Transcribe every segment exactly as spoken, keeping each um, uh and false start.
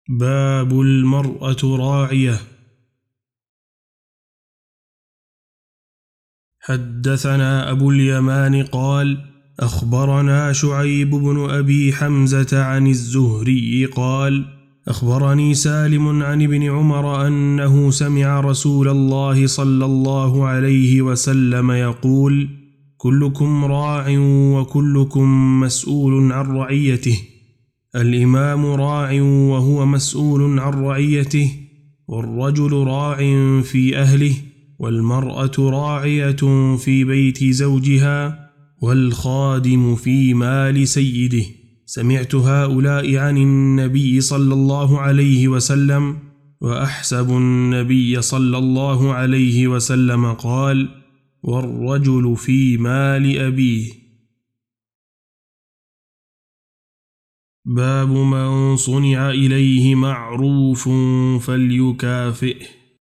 باب المرأة راعية. حدثنا أبو اليمان قال أخبرنا شعيب بن أبي حمزة عن الزهري قال أخبرني سالم عن ابن عمر أنه سمع رسول الله صلى الله عليه وسلم يقول كلكم راع وكلكم مسؤول عن رعيته. الإمام راع وهو مسؤول عن رعيته، والرجل راع في أهله، والمرأة راعية في بيت زوجها، والخادم في مال سيده. سمعت هؤلاء عن النبي صلى الله عليه وسلم، وأحسب النبي صلى الله عليه وسلم قال والرجل في مال أبيه. باب من صنع إليه معروف فليكافئه.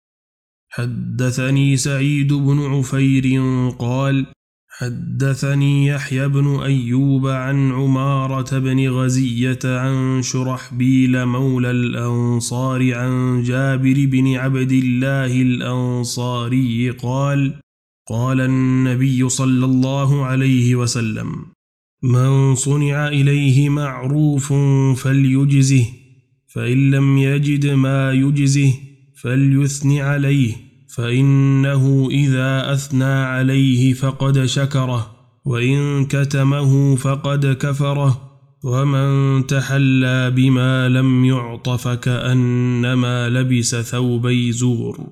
حدثني سعيد بن عفير قال حدثني يحيى بن أيوب عن عمارة بن غزية عن شرحبيل مولى الأنصار عن جابر بن عبد الله الأنصاري قال قال النبي صلى الله عليه وسلم من صنع إليه معروف فليجزه، فإن لم يجد ما يجزه فليثني عليه، فإنه إذا أثنى عليه فقد شكره، وإن كتمه فقد كفره، ومن تحلى بما لم يعط فكأنما لبس ثوبي زور.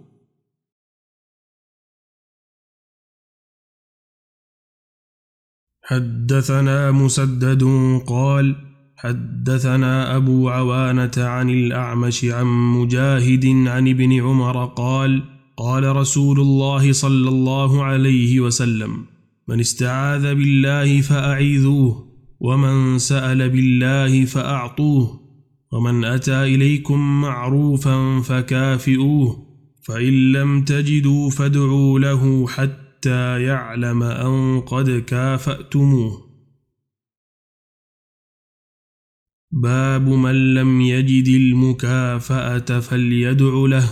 حدثنا مسدد قال حدثنا أبو عوانة عن الأعمش عن مجاهد عن ابن عمر قال قال رسول الله صلى الله عليه وسلم من استعاذ بالله فأعيذوه، ومن سأل بالله فأعطوه، ومن أتى إليكم معروفا فكافئوه، فإن لم تجدوا فادعوا له حتى حتى يعلم أن قد كافأتموه. باب من لم يجد المكافأة فليدع له.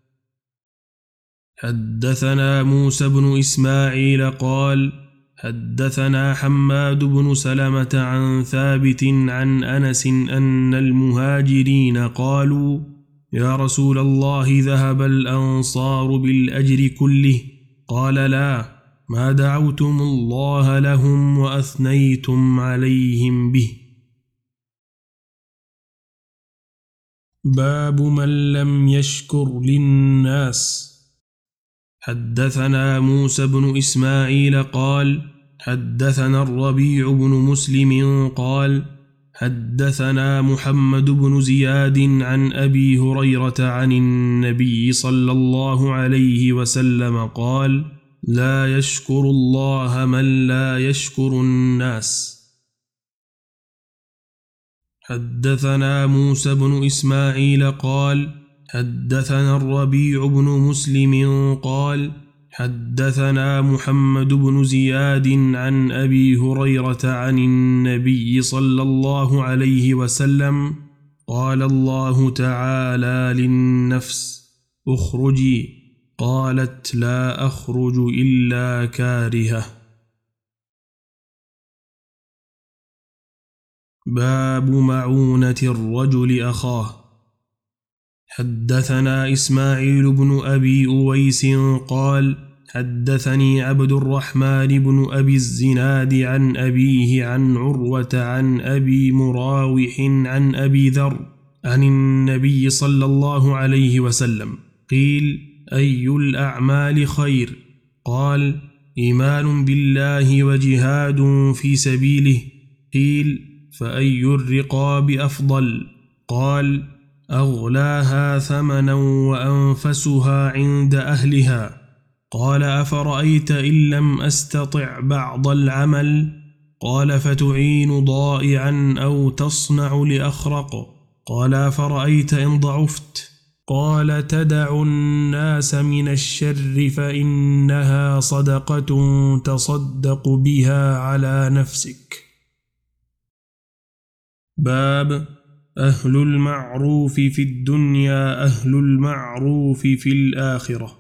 حدثنا موسى بن إسماعيل قال حدثنا حماد بن سلمة عن ثابت عن أنس أن المهاجرين قالوا يا رسول الله ذهب الأنصار بالأجر كله، قال لا، ما دعوتم الله لهم وأثنيتم عليهم به. باب من لم يشكر للناس. حدثنا موسى بن إسماعيل قال حدثنا الربيع بن مسلم قال حدثنا محمد بن زياد عن أبي هريرة عن النبي صلى الله عليه وسلم قال لا يشكر الله من لا يشكر الناس. حدثنا موسى بن إسماعيل قال حدثنا الربيع بن مسلم قال حدثنا محمد بن زياد عن أبي هريرة عن النبي صلى الله عليه وسلم قال الله تعالى للنفس اخرجي، قالت لا أخرج إلا كارهة. باب معونة الرجل أخاه. حدثنا إسماعيل بن أبي أويس قال حدثني عبد الرحمن بن أبي الزناد عن أبيه عن عروة عن أبي مراوح عن أبي ذر عن النبي صلى الله عليه وسلم قيل أي الأعمال خير؟ قال إيمان بالله وجهاد في سبيله. قيل فأي الرقاب أفضل؟ قال أغلاها ثمنا وأنفسها عند أهلها. قال أفرأيت إن لم أستطع بعض العمل؟ قال فتعين ضائعا أو تصنع لأخرق. قال أفرأيت إن ضعفت؟ قال تدع الناس من الشر فإنها صدقة تصدق بها على نفسك. باب أهل المعروف في الدنيا أهل المعروف في الآخرة.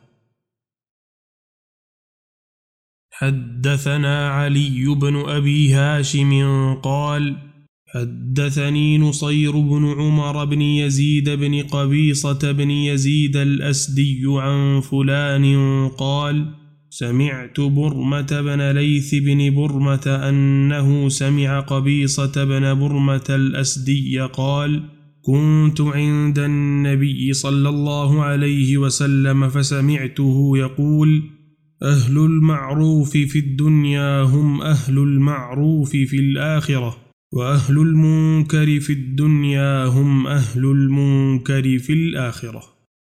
حدثنا علي بن أبي هاشم قال حدثني نصير بن عمر بن يزيد بن قبيصة بن يزيد الأسدي عن فلان قال سمعت برمة بن ليث بن برمة أنه سمع قبيصة بن برمة الأسدي قال كنت عند النبي صلى الله عليه وسلم فسمعته يقول أهل المعروف في الدنيا هم أهل المعروف في الآخرة وأهل المنكر في الدنيا هم أهل المنكر في الآخرة.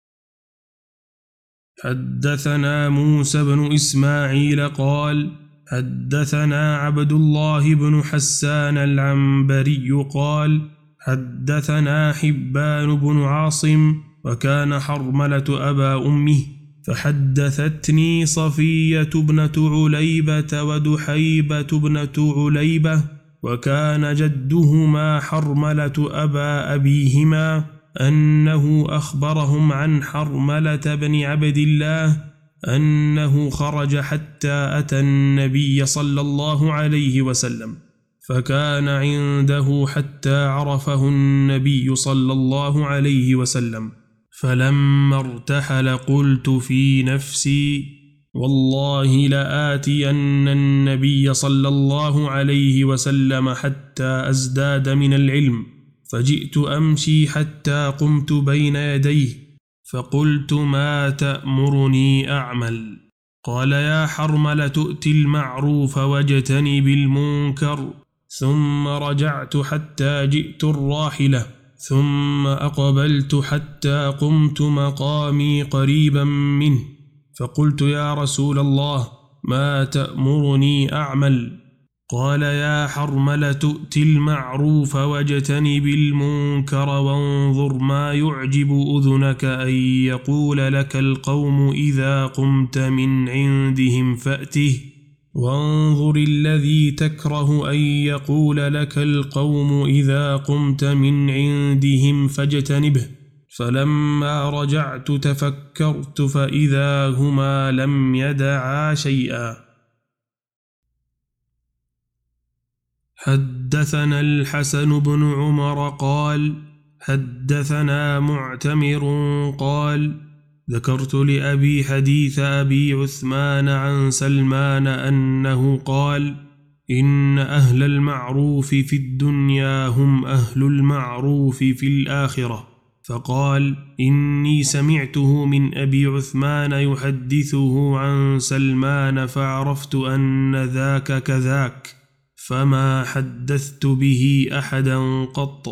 حدثنا موسى بن إسماعيل قال حدثنا عبد الله بن حسان العنبري قال حدثنا حبان بن عاصم وكان حرملة أبا أمه فحدثتني صفية ابنة عليبة ودحيبة ابنة عليبة وكان جدهما حرملة أبا أبيهما أنه أخبرهم عن حرملة بن عبد الله أنه خرج حتى أتى النبي صلى الله عليه وسلم فكان عنده حتى عرفه النبي صلى الله عليه وسلم فلما ارتحل قلت في نفسي والله لآتين النبي صلى الله عليه وسلم حتى أزداد من العلم فجئت أمشي حتى قمت بين يديه فقلت ما تأمرني أعمل؟ قال يا حرملة ائت المعروف واجتنب المنكر. ثم رجعت حتى جئت الراحلة ثم أقبلت حتى قمت مقامي قريبا منه فقلت يا رسول الله ما تأمرني أعمل؟ قال يا حرملة ائت المعروف واجتنب المنكر وانظر ما يعجب أذنك أن يقول لك القوم إذا قمت من عندهم فأته وانظر الذي تكره أن يقول لك القوم إذا قمت من عندهم فاجتنبه. فلما رجعت تفكرت فإذا هما لم يدعا شيئا. حدثنا الحسن بن عمر قال حدثنا معتمر قال ذكرت لأبي حديث أبي عثمان عن سلمان أنه قال إن أهل المعروف في الدنيا هم أهل المعروف في الآخرة فقال إني سمعته من أبي عثمان يحدثه عن سلمان فعرفت أن ذاك كذاك فما حدثت به أحدا قط.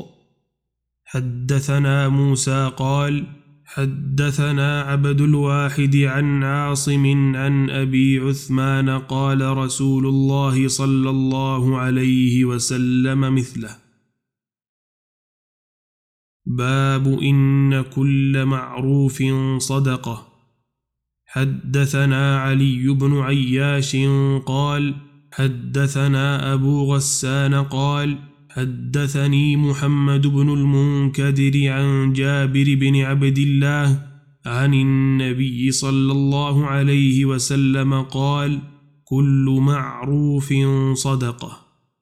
حدثنا موسى قال حدثنا عبد الواحد عن عاصم عن أبي عثمان قال رسول الله صلى الله عليه وسلم مثله. باب إن كل معروف صدقة. حدثنا علي بن عياش قال حدثنا أبو غسان قال حدثني محمد بن المنكدر عن جابر بن عبد الله عن النبي صلى الله عليه وسلم قال كل معروف صدقة.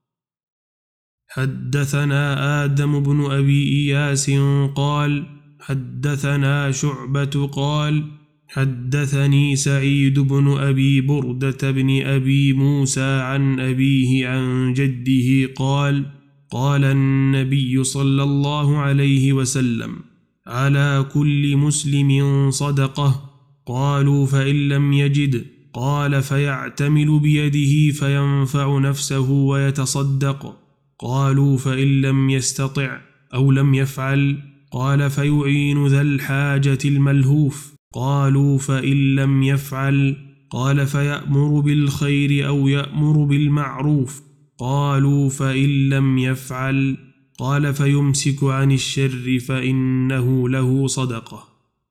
حدثنا آدم بن أبي إياس قال حدثنا شعبة قال حدثني سعيد بن أبي بردة بن أبي موسى عن أبيه عن جده قال قال النبي صلى الله عليه وسلم على كل مسلم صدقة. قالوا فإن لم يجد قال فيعتمل بيده فينفع نفسه ويتصدق. قالوا فإن لم يستطع أو لم يفعل قال فيعين ذا الحاجة الملهوف. قالوا فإن لم يفعل قال فيأمر بالخير أو يأمر بالمعروف. قالوا فإن لم يفعل قال فيمسك عن الشر فإنه له صدقة.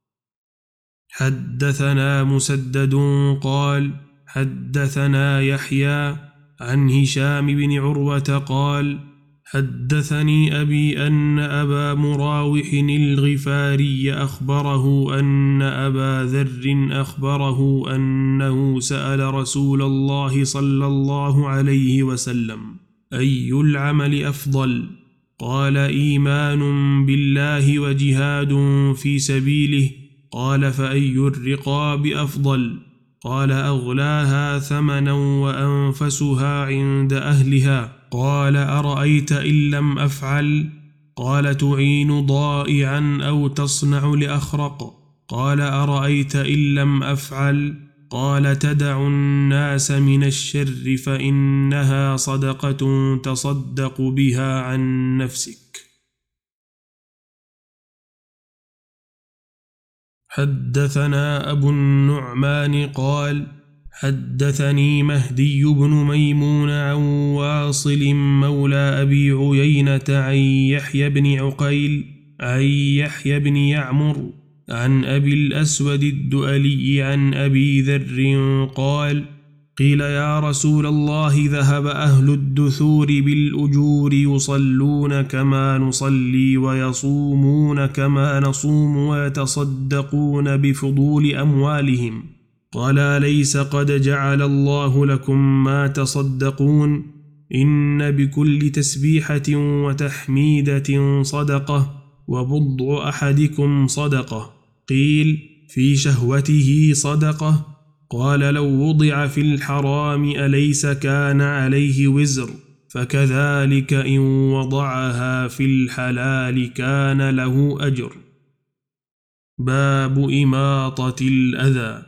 حدثنا مسدد قال حدثنا يحيى عن هشام بن عروة قال حدثني أبي أن أبا مراوح الغفاري أخبره أن أبا ذر أخبره أنه سأل رسول الله صلى الله عليه وسلم: أي العمل أفضل؟ قال: إيمان بالله وجهاد في سبيله. قال: فأي الرقاب أفضل؟ قال: أغلاها ثمنا وأنفسها عند أهلها. قال: أرأيت إن لم أفعل؟ قال: تعين ضائعا أو تصنع لأخرق. قال: أرأيت إن لم أفعل؟ قال: تدع الناس من الشر فإنها صدقة تصدق بها عن نفسك. حدثنا أبو النعمان قال: حدثني مهدي بن ميمون عن واصل مولى أبي عيينة عن يحيى بن عقيل عن يحيى بن يعمر عن أبي الأسود الدؤلي عن أبي ذر قال: قيل يا رسول الله ذهب أهل الدثور بالأجور يصلون كما نصلي ويصومون كما نصوم ويتصدقون بفضول أموالهم. قال: ليس قد جعل الله لكم ما تصدقون؟ إن بكل تسبيحة وتحميدة صدقة وبضع أحدكم صدقة. قيل: في شهوته صدقة؟ قال: لو وضع في الحرام أليس كان عليه وزر؟ فكذلك إن وضعها في الحلال كان له أجر. باب إماطة الأذى.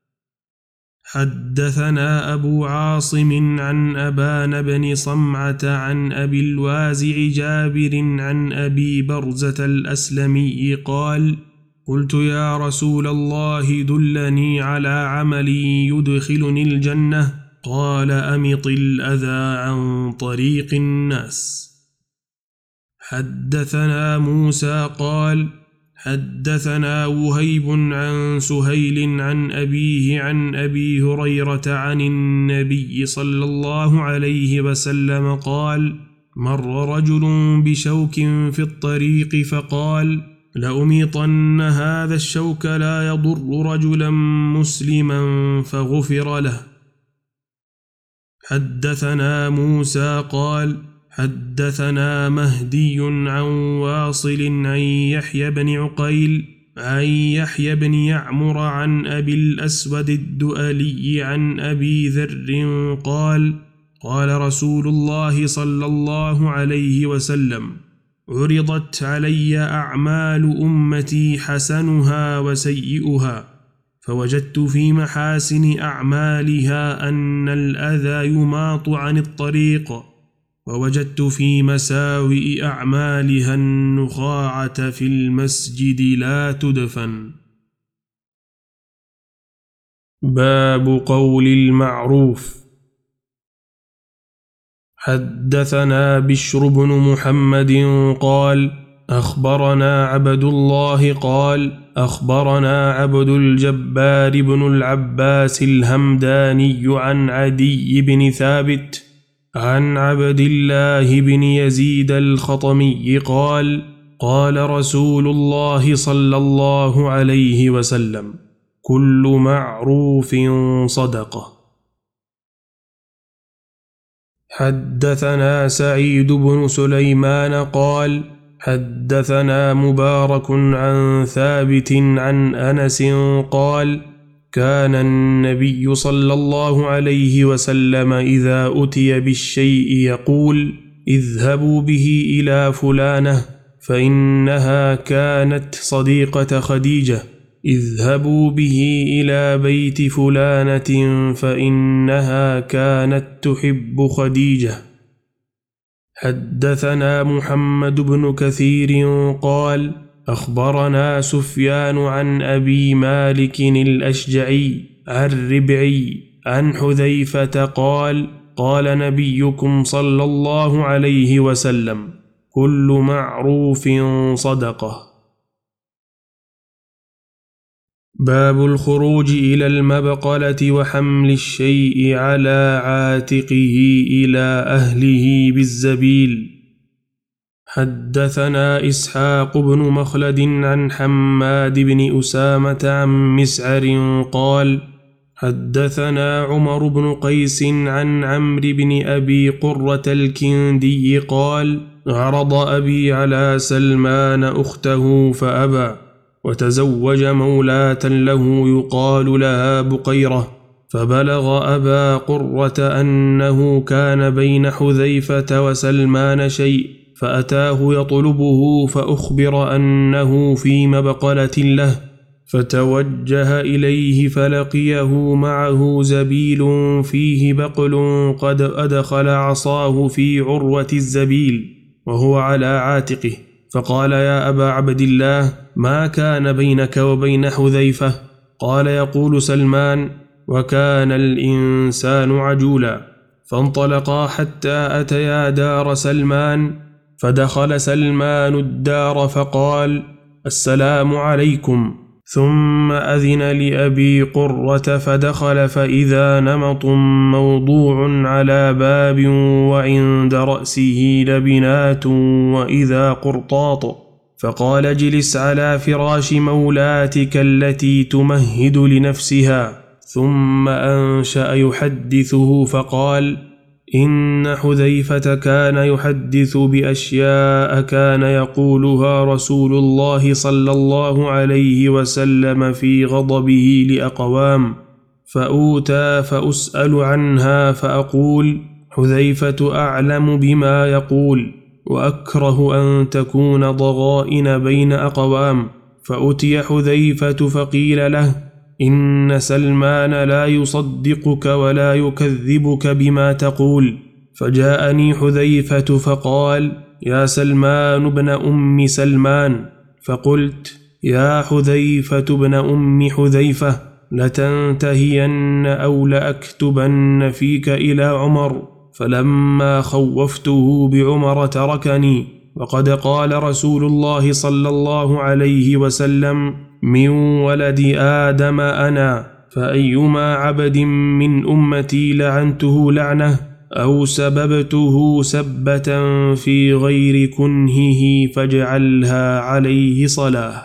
حدثنا أبو عاصم عن أبان بن صمعة عن أبي الوازع جابر عن أبي برزة الأسلمي قال: قلت يا رسول الله دلني على عمل يدخلني الجنة. قال: أمط الأذى عن طريق الناس. حدثنا موسى قال: حدثنا وهيب عن سهيل عن أبيه عن أبي هريرة عن النبي صلى الله عليه وسلم قال: مر رجل بشوك في الطريق فقال: لأميطن هذا الشوك لا يضر رجلا مسلما، فغفر له. حدثنا موسى قال: حدثنا مهدي عن واصل عن يحيى بن عقيل عن يحيى بن يعمر عن أبي الأسود الدؤلي عن أبي ذر قال: قال رسول الله صلى الله عليه وسلم: عرضت علي أعمال أمتي حسنها وسيئها، فوجدت في محاسن أعمالها أن الأذى يماط عن الطريق، ووجدت في مساوئ أعمالها النخاعة في المسجد لا تدفن. باب قول المعروف. حدثنا بشر بن محمد قال: أخبرنا عبد الله قال: أخبرنا عبد الجبار بن العباس الهمداني عن عدي بن ثابت عن عبد الله بن يزيد الخطمي قال: قال رسول الله صلى الله عليه وسلم: كل معروف صدقة. حدثنا سعيد بن سليمان قال: حدثنا مبارك عن ثابت عن أنس قال: كان النبي صلى الله عليه وسلم إذا أتي بالشيء يقول: اذهبوا به إلى فلانة فإنها كانت صديقة خديجة، اذهبوا به إلى بيت فلانة فإنها كانت تحب خديجة. حدثنا محمد بن كثير قال: أخبرنا سفيان عن أبي مالك الأشجعي عن ربعي عن حذيفة قال: قال نبيكم صلى الله عليه وسلم: كل معروف صدقة. باب الخروج إلى المبقلة وحمل الشيء على عاتقه إلى أهله بالزبيل. حدثنا إسحاق بن مخلد عن حماد بن أسامة عن مسعر قال حدثنا عمر بن قيس عن عمرو بن أبي قرة الكندي قال عرض أبي على سلمان أخته فأبى، وتزوج مولاة له يقال لها بقيرة، فبلغ أبا قرة أنه كان بين حذيفة وسلمان شيء، فأتاه يطلبه فأخبر أنه في مبقلة له، فتوجه إليه فلقيه معه زبيل فيه بقل قد أدخل عصاه في عروة الزبيل وهو على عاتقه، فقال يا أبا عبد الله ما كان بينك وبين حذيفة؟ قال يقول سلمان وكان الإنسان عجولا. فانطلقا حتى أتيا دار سلمان، فدخل سلمان الدار فقال السلام عليكم، ثم أذن لأبي قرة فدخل، فإذا نمط موضوع على باب وعند رأسه لبنات وإذا قرطاط، فقال اجلس على فراش مولاتك التي تمهد لنفسها. ثم أنشأ يحدثه فقال إن حذيفة كان يحدث بأشياء كان يقولها رسول الله صلى الله عليه وسلم في غضبه لأقوام، فأوتى فأسأل عنها فأقول حذيفة أعلم بما يقول، وأكره أن تكون ضغائن بين أقوام. فأتي حذيفة فقيل له إن سلمان لا يصدقك ولا يكذبك بما تقول، فجاءني حذيفة فقال يا سلمان بن أم سلمان، فقلت يا حذيفة بن أم حذيفة لتنتهين أو لأكتبن فيك إلى عمر، فلما خوفته بعمر تركني، وقد قال رسول الله صلى الله عليه وسلم من ولد آدم أنا، فأيما عبد من أمتي لعنته لعنة أو سببته سبة في غير كنهه فاجعلها عليه صلاة.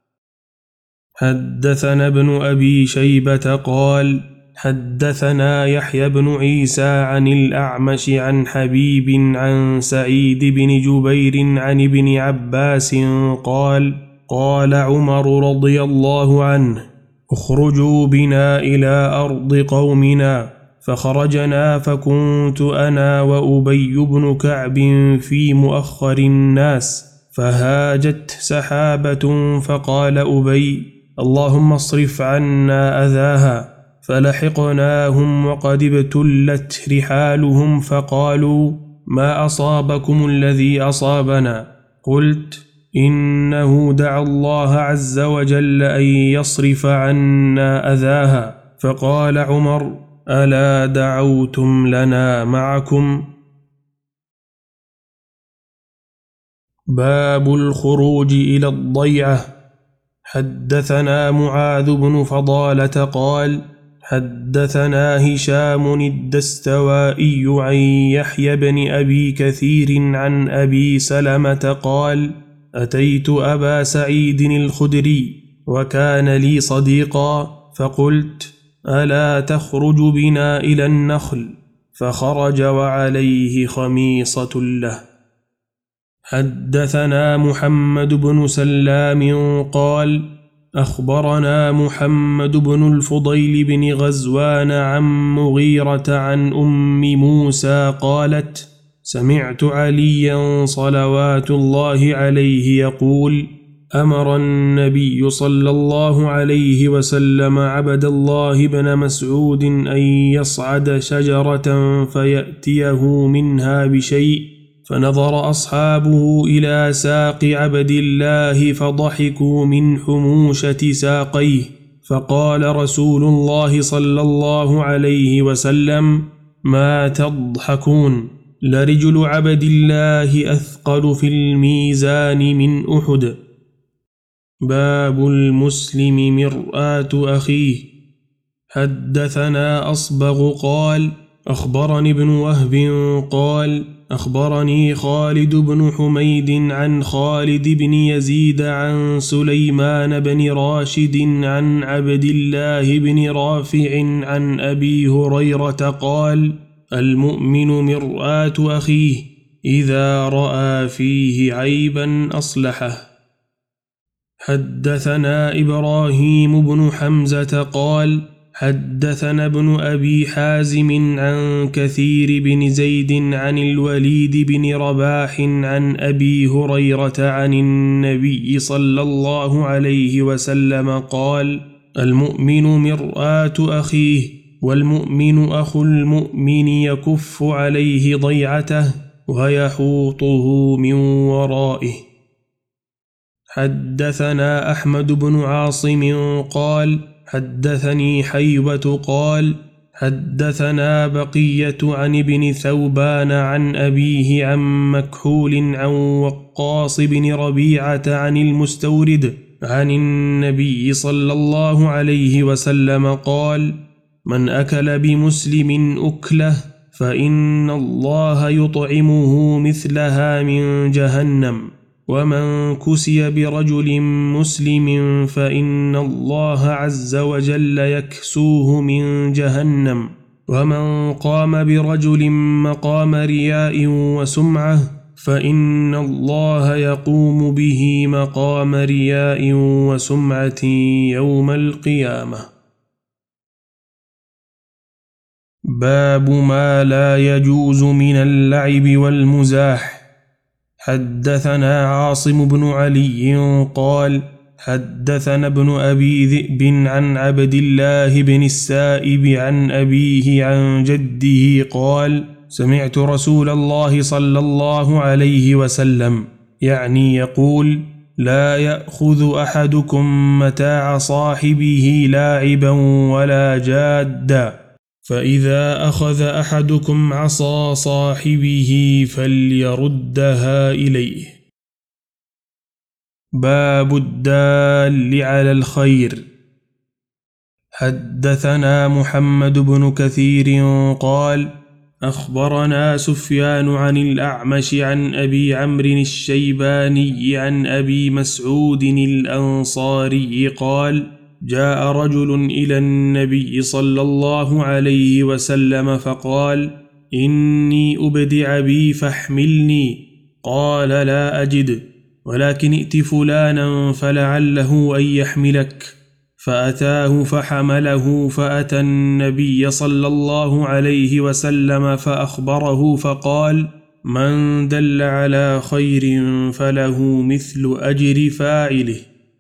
حدثنا ابن أبي شيبة قال حدثنا يحيى بن عيسى عن الأعمش عن حبيب عن سعيد بن جبير عن ابن عباس قال قال عمر رضي الله عنه اخرجوا بنا إلى أرض قومنا، فخرجنا فكنت أنا وأبي بن كعب في مؤخر الناس، فهاجت سحابة، فقال أبي اللهم اصرف عنا أذاها، فلحقناهم وقد ابتلت رحالهم، فقالوا ما أصابكم الذي أصابنا؟ قلت إنه دعا الله عز وجل أن يصرف عنا أذاها، فقال عمر ألا دعوتم لنا معكم؟ باب الخروج إلى الضيعة. حدثنا معاذ بن فضالة قال حدثنا هشام الدستوائي عن يحيى بن أبي كثير عن أبي سلمة قال أتيت أبا سعيد الخدري وكان لي صديقا، فقلت ألا تخرج بنا إلى النخل؟ فخرج وعليه خميصة له. حدثنا محمد بن سلام قال أخبرنا محمد بن الفضيل بن غزوان عن مغيرة عن أم موسى قالت سمعت عليا صلوات الله عليه يقول أمر النبي صلى الله عليه وسلم عبد الله بن مسعود أن يصعد شجرة فيأتيه منها بشيء، فنظر أصحابه إلى ساق عبد الله فضحكوا من حموشة ساقيه، فقال رسول الله صلى الله عليه وسلم ما تضحكون؟ لرجل عبد الله أثقل في الميزان من أحد. باب المسلم مرآة أخيه. حدثنا أصبغ قال أخبرني ابن وهب قال أخبرني خالد بن حميد عن خالد بن يزيد عن سليمان بن راشد عن عبد الله بن رافع عن أبي هريرة قال: المؤمن مرآة أخيه، إذا رأى فيه عيبا أصلحه. حدثنا إبراهيم بن حمزة قال: حدثنا ابن أبي حازم عن كثير بن زيد عن الوليد بن رباح عن أبي هريرة عن النبي صلى الله عليه وسلم قال: المؤمن مرآة أخيه، والمؤمن أخو المؤمن يكف عليه ضيعته ويحوطه من ورائه. حدثنا أحمد بن عاصم قال: حدثني حيوة قال: حدثنا بقية عن ابن ثوبان عن أبيه عن مكحول عن وقاص بن ربيعة عن المستورد عن النبي صلى الله عليه وسلم قال: من أكل بمسلم أكله فإن الله يطعمه مثلها من جهنم، ومن كسي برجل مسلم فإن الله عز وجل يكسوه من جهنم، ومن قام برجل مقام رياء وسمعة فإن الله يقوم به مقام رياء وسمعة يوم القيامة. باب ما لا يجوز من اللعب والمزاح. حدثنا عاصم بن علي قال: حدثنا ابن أبي ذئب عن عبد الله بن السائب عن أبيه عن جده قال: سمعت رسول الله صلى الله عليه وسلم يعني يقول: لا يأخذ أحدكم متاع صاحبه لاعبا ولا جادا، فإذا أخذ أحدكم عصا صاحبه فليردها إليه. باب الدال على الخير. حدثنا محمد بن كثير قال: أخبرنا سفيان عن الأعمش عن أبي عمرو الشيباني عن أبي مسعود الأنصاري قال: جاء رجل إلى النبي صلى الله عليه وسلم فقال: إني أبدع بي فاحملني. قال: لا أجد، ولكن ائت فلانا فلعله أن يحملك. فأتاه فحمله، فأتى النبي صلى الله عليه وسلم فأخبره فقال: من دل على خير فله مثل أجر فاعله.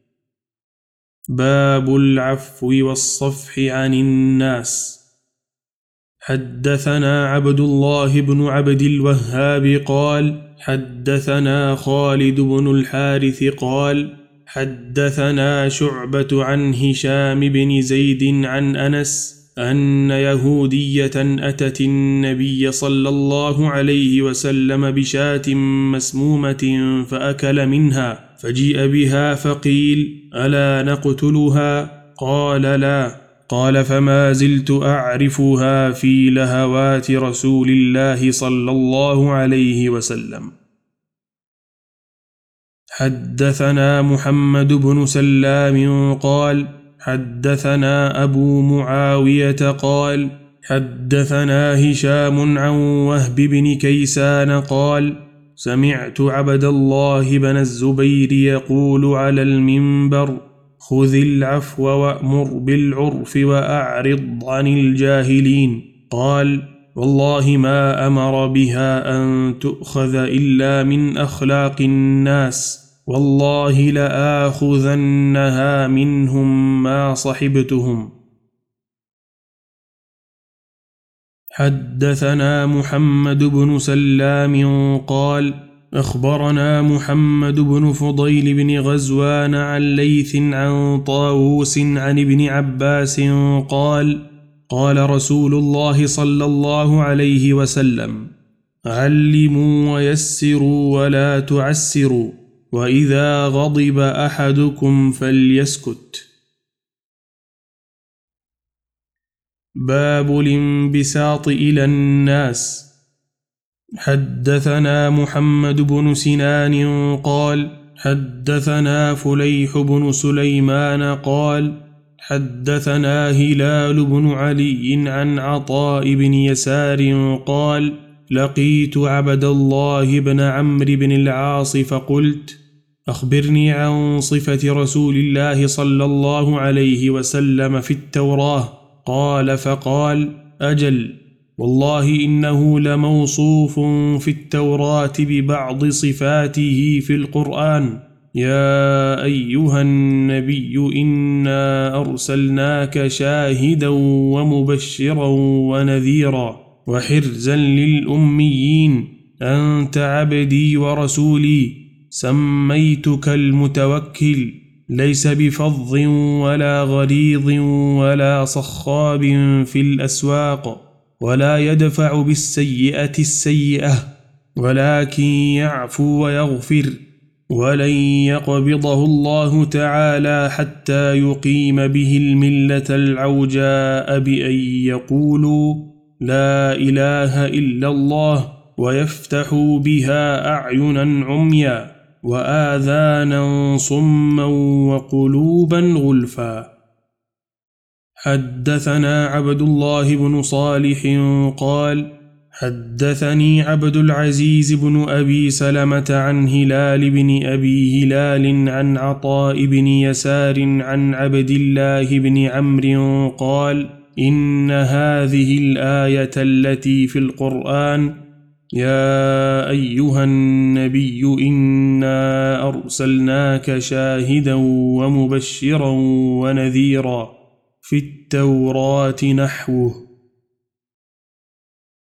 باب العفو والصفح عن الناس. حدثنا عبد الله بن عبد الوهاب قال: حدثنا خالد بن الحارث قال: حدثنا شعبة عن هشام بن زيد عن أنس أن يهودية أتت النبي صلى الله عليه وسلم بشاة مسمومة فأكل منها، فجيء بها فقيل: ألا نقتلها؟ قال: لا. قال: فما زلت أعرفها في لهوات رسول الله صلى الله عليه وسلم. حدثنا محمد بن سلام قال: حدثنا أبو معاوية قال: حدثنا هشام عن وهب بن كيسان قال: سمعت عبد الله بن الزبير يقول على المنبر: خذ العفو وأمر بالعرف وأعرض عن الجاهلين. قال: والله ما أمر بها أن تؤخذ إلا من أخلاق الناس، والله لآخذنها منهم ما صحبتهم. حدثنا محمد بن سلام قال: أخبرنا محمد بن فضيل بن غزوان عن ليث عن طاووس عن ابن عباس قال: قال رسول الله صلى الله عليه وسلم: علموا ويسروا ولا تعسروا، وإذا غضب أحدكم فليسكت. باب الانبساط إلى الناس. حدثنا محمد بن سنان قال حدثنا فليح بن سليمان قال حدثنا هلال بن علي عن عطاء بن يسار قال لقيت عبد الله بن عمرو بن العاص فقلت أخبرني عن صفة رسول الله صلى الله عليه وسلم في التوراة. قال فقال أجل والله إنه لموصوف في التوراة ببعض صفاته في القرآن. يا أيها النبي إنا أرسلناك شاهدا ومبشرا ونذيرا وحرزا للأميين أنت عبدي ورسولي سميتك المتوكل ليس بفظ ولا غليظ ولا صخاب في الأسواق ولا يدفع بالسيئة السيئة ولكن يعفو ويغفر ولن يقبضه الله تعالى حتى يقيم به الملة العوجاء بأن يقولوا لا إله إلا الله ويفتحوا بها أعينا عميا وآذانا صما وقلوبا غلفا. حدثنا عبد الله بن صالح قال حدثني عبد العزيز بن أبي سلمة عن هلال بن أبي هلال عن عطاء بن يسار عن عبد الله بن عمرو قال إن هذه الآية التي في القرآن يا أيها النبي إنا أرسلناك شاهدا ومبشرا ونذيرا في التوراة نحوه